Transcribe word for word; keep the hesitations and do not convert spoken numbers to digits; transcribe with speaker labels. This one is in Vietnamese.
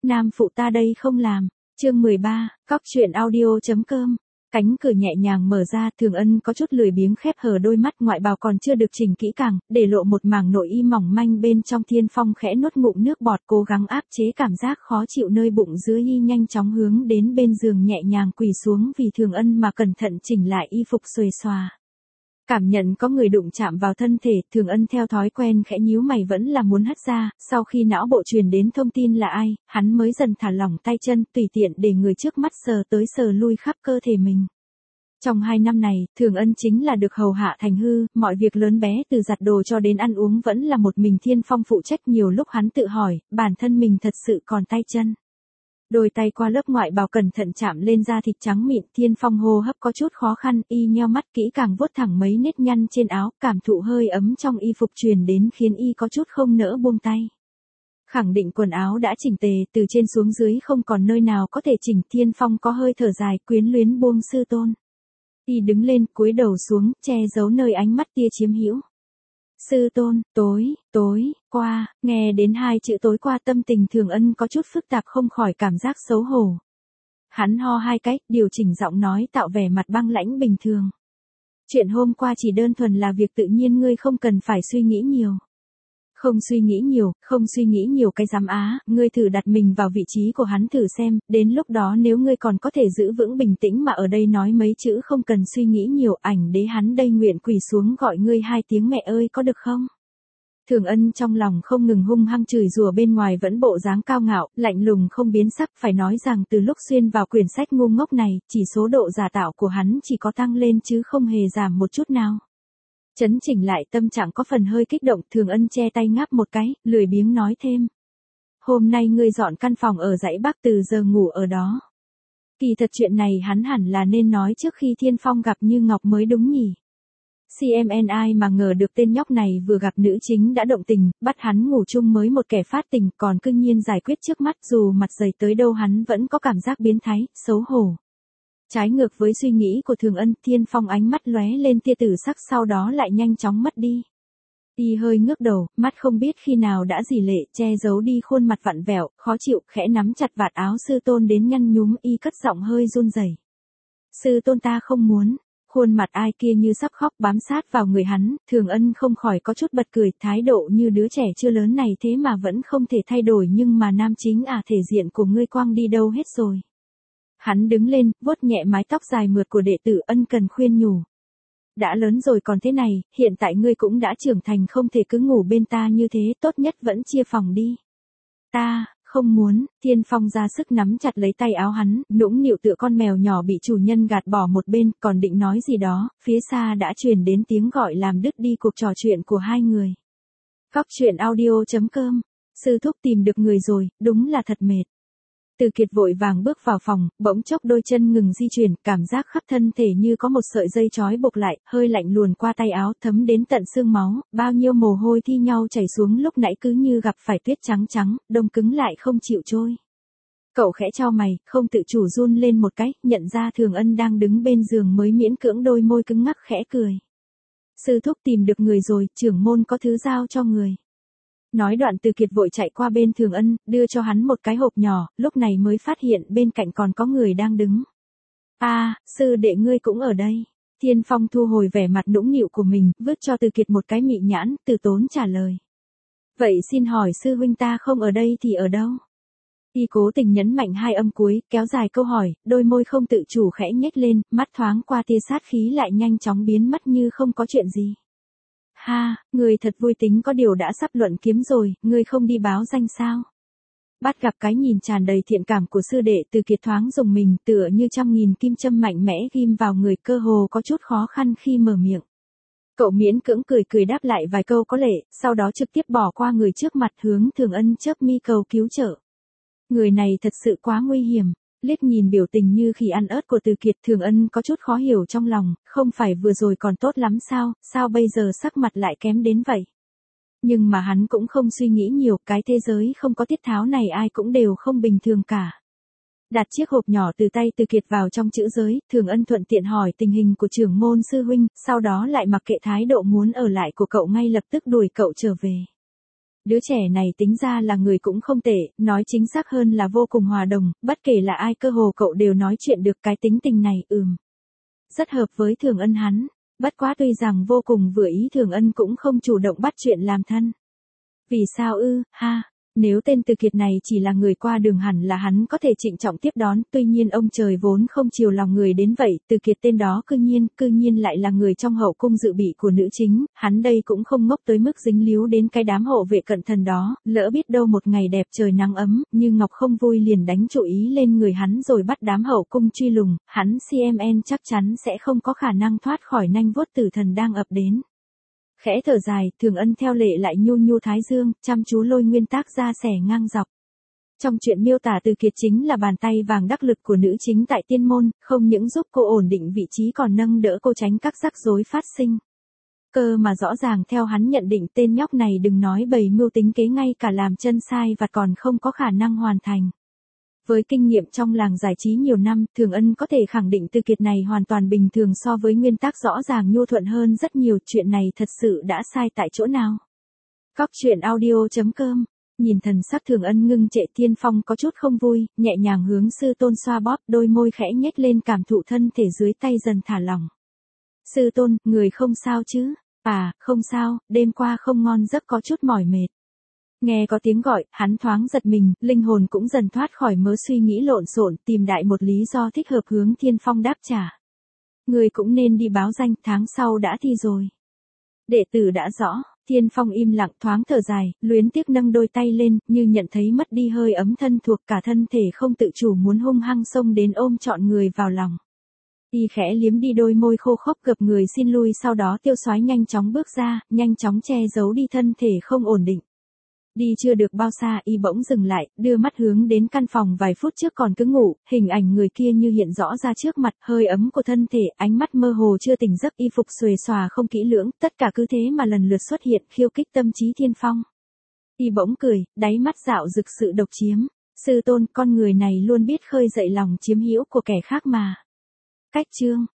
Speaker 1: Nam phụ ta đây không làm. Chương mười ba, cóc truyện audio.com. Cánh cửa nhẹ nhàng mở ra, Thường Ân có chút lười biếng khép hờ đôi mắt, ngoại bào còn chưa được chỉnh kỹ càng, để lộ một mảng nội y mỏng manh bên trong. Thiên Phong khẽ nuốt ngụm nước bọt, cố gắng áp chế cảm giác khó chịu nơi bụng dưới y, nhanh chóng hướng đến bên giường nhẹ nhàng quỳ xuống vì Thường Ân mà cẩn thận chỉnh lại y phục xuề xòa. Cảm nhận có người đụng chạm vào thân thể, Thường Ân theo thói quen khẽ nhíu mày, vẫn là muốn hất ra. Sau khi não bộ truyền đến thông tin là ai, hắn mới dần thả lỏng tay chân, tùy tiện để người trước mắt sờ tới sờ lui khắp cơ thể mình. Trong hai năm này, Thường Ân chính là được hầu hạ thành hư, mọi việc lớn bé từ giặt đồ cho đến ăn uống vẫn là một mình Thiên Phong phụ trách. Nhiều lúc hắn tự hỏi, bản thân mình thật sự còn tay chân. Đôi tay qua lớp ngoại bào cẩn thận chạm lên da thịt trắng mịn, Thiên Phong hô hấp có chút khó khăn, y nheo mắt kỹ càng vuốt thẳng mấy nếp nhăn trên áo, cảm thụ hơi ấm trong y phục truyền đến khiến y có chút không nỡ buông tay. Khẳng định quần áo đã chỉnh tề, từ trên xuống dưới không còn nơi nào có thể chỉnh. Thiên Phong có hơi thở dài, quyến luyến buông sư tôn. Y đứng lên, cúi đầu xuống, che giấu nơi ánh mắt tia chiếm hữu. Sư tôn, tối, tối, qua, nghe đến hai chữ tối qua, tâm tình Thường Ân có chút phức tạp, không khỏi cảm giác xấu hổ. Hắn ho hai cái, điều chỉnh giọng nói tạo vẻ mặt băng lãnh bình thường. Chuyện hôm qua chỉ đơn thuần là việc tự nhiên, ngươi không cần phải suy nghĩ nhiều. Không suy nghĩ nhiều, không suy nghĩ nhiều cái giám á, ngươi thử đặt mình vào vị trí của hắn thử xem, đến lúc đó nếu ngươi còn có thể giữ vững bình tĩnh mà ở đây nói mấy chữ không cần suy nghĩ nhiều, ảnh đế hắn đây nguyện quỳ xuống gọi ngươi hai tiếng mẹ ơi có được không? Thường Ân trong lòng không ngừng hung hăng chửi rủa, bên ngoài vẫn bộ dáng cao ngạo, lạnh lùng không biến sắc. Phải nói rằng từ lúc xuyên vào quyển sách ngu ngốc này, chỉ số độ giả tạo của hắn chỉ có tăng lên chứ không hề giảm một chút nào. Chấn chỉnh lại tâm trạng có phần hơi kích động, Thường Ân che tay ngáp một cái, lười biếng nói thêm. Hôm nay ngươi dọn căn phòng ở dãy Bắc, từ giờ ngủ ở đó. Kỳ thật chuyện này hắn hẳn là nên nói trước khi Thiên Phong gặp Như Ngọc mới đúng nhỉ. xê em en ai mà ngờ được tên nhóc này vừa gặp nữ chính đã động tình, bắt hắn ngủ chung mới một kẻ phát tình, còn cương nhiên giải quyết trước mắt. Dù mặt dày tới đâu hắn vẫn có cảm giác biến thái, xấu hổ. Trái ngược với suy nghĩ của Thường Ân, Thiên Phong ánh mắt lóe lên tia tử sắc, sau đó lại nhanh chóng mất đi. Y hơi ngước đầu, mắt không biết khi nào đã rỉ lệ, che giấu đi khuôn mặt vặn vẹo, khó chịu, khẽ nắm chặt vạt áo sư tôn đến nhăn nhúm, y cất giọng hơi run rẩy. Sư tôn ta không muốn. Khuôn mặt ai kia như sắp khóc bám sát vào người hắn, Thường Ân không khỏi có chút bật cười, thái độ như đứa trẻ chưa lớn này thế mà vẫn không thể thay đổi, nhưng mà nam chính à, thể diện của ngươi quang đi đâu hết rồi. Hắn đứng lên, vuốt nhẹ mái tóc dài mượt của đệ tử, ân cần khuyên nhủ. Đã lớn rồi còn thế này, hiện tại ngươi cũng đã trưởng thành, không thể cứ ngủ bên ta như thế, tốt nhất vẫn chia phòng đi. Ta, không muốn. Thiên Phong ra sức nắm chặt lấy tay áo hắn, nũng nịu tựa con mèo nhỏ bị chủ nhân gạt bỏ một bên, còn định nói gì đó, phía xa đã truyền đến tiếng gọi làm đứt đi cuộc trò chuyện của hai người. Cóc truyện audio.com. Sư thúc tìm được người rồi, đúng là thật mệt. Từ Kiệt vội vàng bước vào phòng, bỗng chốc đôi chân ngừng di chuyển, cảm giác khắp thân thể như có một sợi dây trói buộc lại, hơi lạnh luồn qua tay áo, thấm đến tận xương máu, bao nhiêu mồ hôi thi nhau chảy xuống, lúc nãy cứ như gặp phải tuyết trắng trắng, đông cứng lại không chịu trôi. Cậu khẽ chau mày, không tự chủ run lên một cái, nhận ra Thường Ân đang đứng bên giường mới miễn cưỡng đôi môi cứng ngắc khẽ cười. Sư thúc tìm được người rồi, trưởng môn có thứ giao cho người. Nói đoạn Từ Kiệt vội chạy qua bên Thường Ân, đưa cho hắn một cái hộp nhỏ, lúc này mới phát hiện bên cạnh còn có người đang đứng. A, à, sư đệ ngươi cũng ở đây. Thiên Phong thu hồi vẻ mặt nũng nịu của mình, vứt cho Từ Kiệt một cái mị nhãn, từ tốn trả lời. Vậy xin hỏi sư huynh ta không ở đây thì ở đâu? Y cố tình nhấn mạnh hai âm cuối, kéo dài câu hỏi, đôi môi không tự chủ khẽ nhếch lên, mắt thoáng qua tia sát khí lại nhanh chóng biến mất như không có chuyện gì. Ha, người thật vui tính, có điều đã sắp luận kiếm rồi, ngươi không đi báo danh sao? Bắt gặp cái nhìn tràn đầy thiện cảm của sư đệ, Từ Kiệt thoáng dùng mình, tựa như trăm nghìn kim châm mạnh mẽ ghim vào người, cơ hồ có chút khó khăn khi mở miệng. Cậu miễn cưỡng cười cười đáp lại vài câu có lệ, sau đó trực tiếp bỏ qua người trước mặt, hướng Thường Ân chớp mi cầu cứu trợ. Người này thật sự quá nguy hiểm. Liếc nhìn biểu tình như khỉ ăn ớt của Từ Kiệt, Thường Ân có chút khó hiểu trong lòng, không phải vừa rồi còn tốt lắm sao, sao bây giờ sắc mặt lại kém đến vậy? Nhưng mà hắn cũng không suy nghĩ nhiều, cái thế giới không có tiết tháo này ai cũng đều không bình thường cả. Đặt chiếc hộp nhỏ từ tay Từ Kiệt vào trong chữ giới, Thường Ân thuận tiện hỏi tình hình của trưởng môn sư huynh, sau đó lại mặc kệ thái độ muốn ở lại của cậu, ngay lập tức đuổi cậu trở về. Đứa trẻ này tính ra là người cũng không tệ, nói chính xác hơn là vô cùng hòa đồng, bất kể là ai cơ hồ cậu đều nói chuyện được cái tính tình này, ừm. Rất hợp với Thường Ân hắn, bất quá tuy rằng vô cùng vừa ý Thường Ân cũng không chủ động bắt chuyện làm thân. Vì sao ư, ha? Nếu tên Từ Kiệt này chỉ là người qua đường hẳn là hắn có thể trịnh trọng tiếp đón, tuy nhiên ông trời vốn không chiều lòng người đến vậy, Từ Kiệt tên đó cư nhiên, cư nhiên lại là người trong hậu cung dự bị của nữ chính, hắn đây cũng không ngốc tới mức dính líu đến cái đám hộ vệ cận thần đó, lỡ biết đâu một ngày đẹp trời nắng ấm, như Ngọc không vui liền đánh chủ ý lên người hắn rồi bắt đám hậu cung truy lùng, hắn xê em en chắc chắn sẽ không có khả năng thoát khỏi nanh vuốt tử thần đang ập đến. Khẽ thở dài, Thường Ân theo lệ lại nhu nhu thái dương, chăm chú lôi nguyên tác ra xẻ ngang dọc. Trong chuyện miêu tả Từ Kiệt chính là bàn tay vàng đắc lực của nữ chính tại tiên môn, không những giúp cô ổn định vị trí còn nâng đỡ cô tránh các rắc rối phát sinh. Cơ mà rõ ràng theo hắn nhận định tên nhóc này đừng nói bày mưu tính kế ngay cả làm chân sai vặt còn không có khả năng hoàn thành. Với kinh nghiệm trong làng giải trí nhiều năm, Thường Ân có thể khẳng định Từ Kiệt này hoàn toàn bình thường so với nguyên tác rõ ràng nhu thuận hơn rất nhiều, chuyện này thật sự đã sai tại chỗ nào. Cóc truyện audio chấm com. Nhìn thần sắc Thường Ân ngưng trệ, Thiên Phong có chút không vui, nhẹ nhàng hướng sư tôn xoa bóp, đôi môi khẽ nhếch lên cảm thụ thân thể dưới tay dần thả lỏng. Sư tôn, người không sao chứ? À, không sao, đêm qua không ngon giấc có chút mỏi mệt. Nghe có tiếng gọi, hắn thoáng giật mình, linh hồn cũng dần thoát khỏi mớ suy nghĩ lộn xộn, tìm đại một lý do thích hợp hướng Thiên Phong đáp trả. Người cũng nên đi báo danh, tháng sau đã thi rồi. Đệ tử đã rõ, Thiên Phong im lặng thoáng thở dài, luyến tiếc nâng đôi tay lên, như nhận thấy mất đi hơi ấm thân thuộc, cả thân thể không tự chủ muốn hung hăng xông đến ôm trọn người vào lòng. Y khẽ liếm đi đôi môi khô khốc gập người xin lui, sau đó tiêu xoái nhanh chóng bước ra, nhanh chóng che giấu đi thân thể không ổn định. Đi chưa được bao xa y bỗng dừng lại, đưa mắt hướng đến căn phòng vài phút trước còn cứ ngủ, hình ảnh người kia như hiện rõ ra trước mặt, hơi ấm của thân thể, ánh mắt mơ hồ chưa tỉnh giấc, y phục xuề xòa không kỹ lưỡng, tất cả cứ thế mà lần lượt xuất hiện, khiêu kích tâm trí Thiên Phong. Y bỗng cười, đáy mắt dạo rực sự độc chiếm. Sư tôn, con người này luôn biết khơi dậy lòng chiếm hữu của kẻ khác mà. Cách chương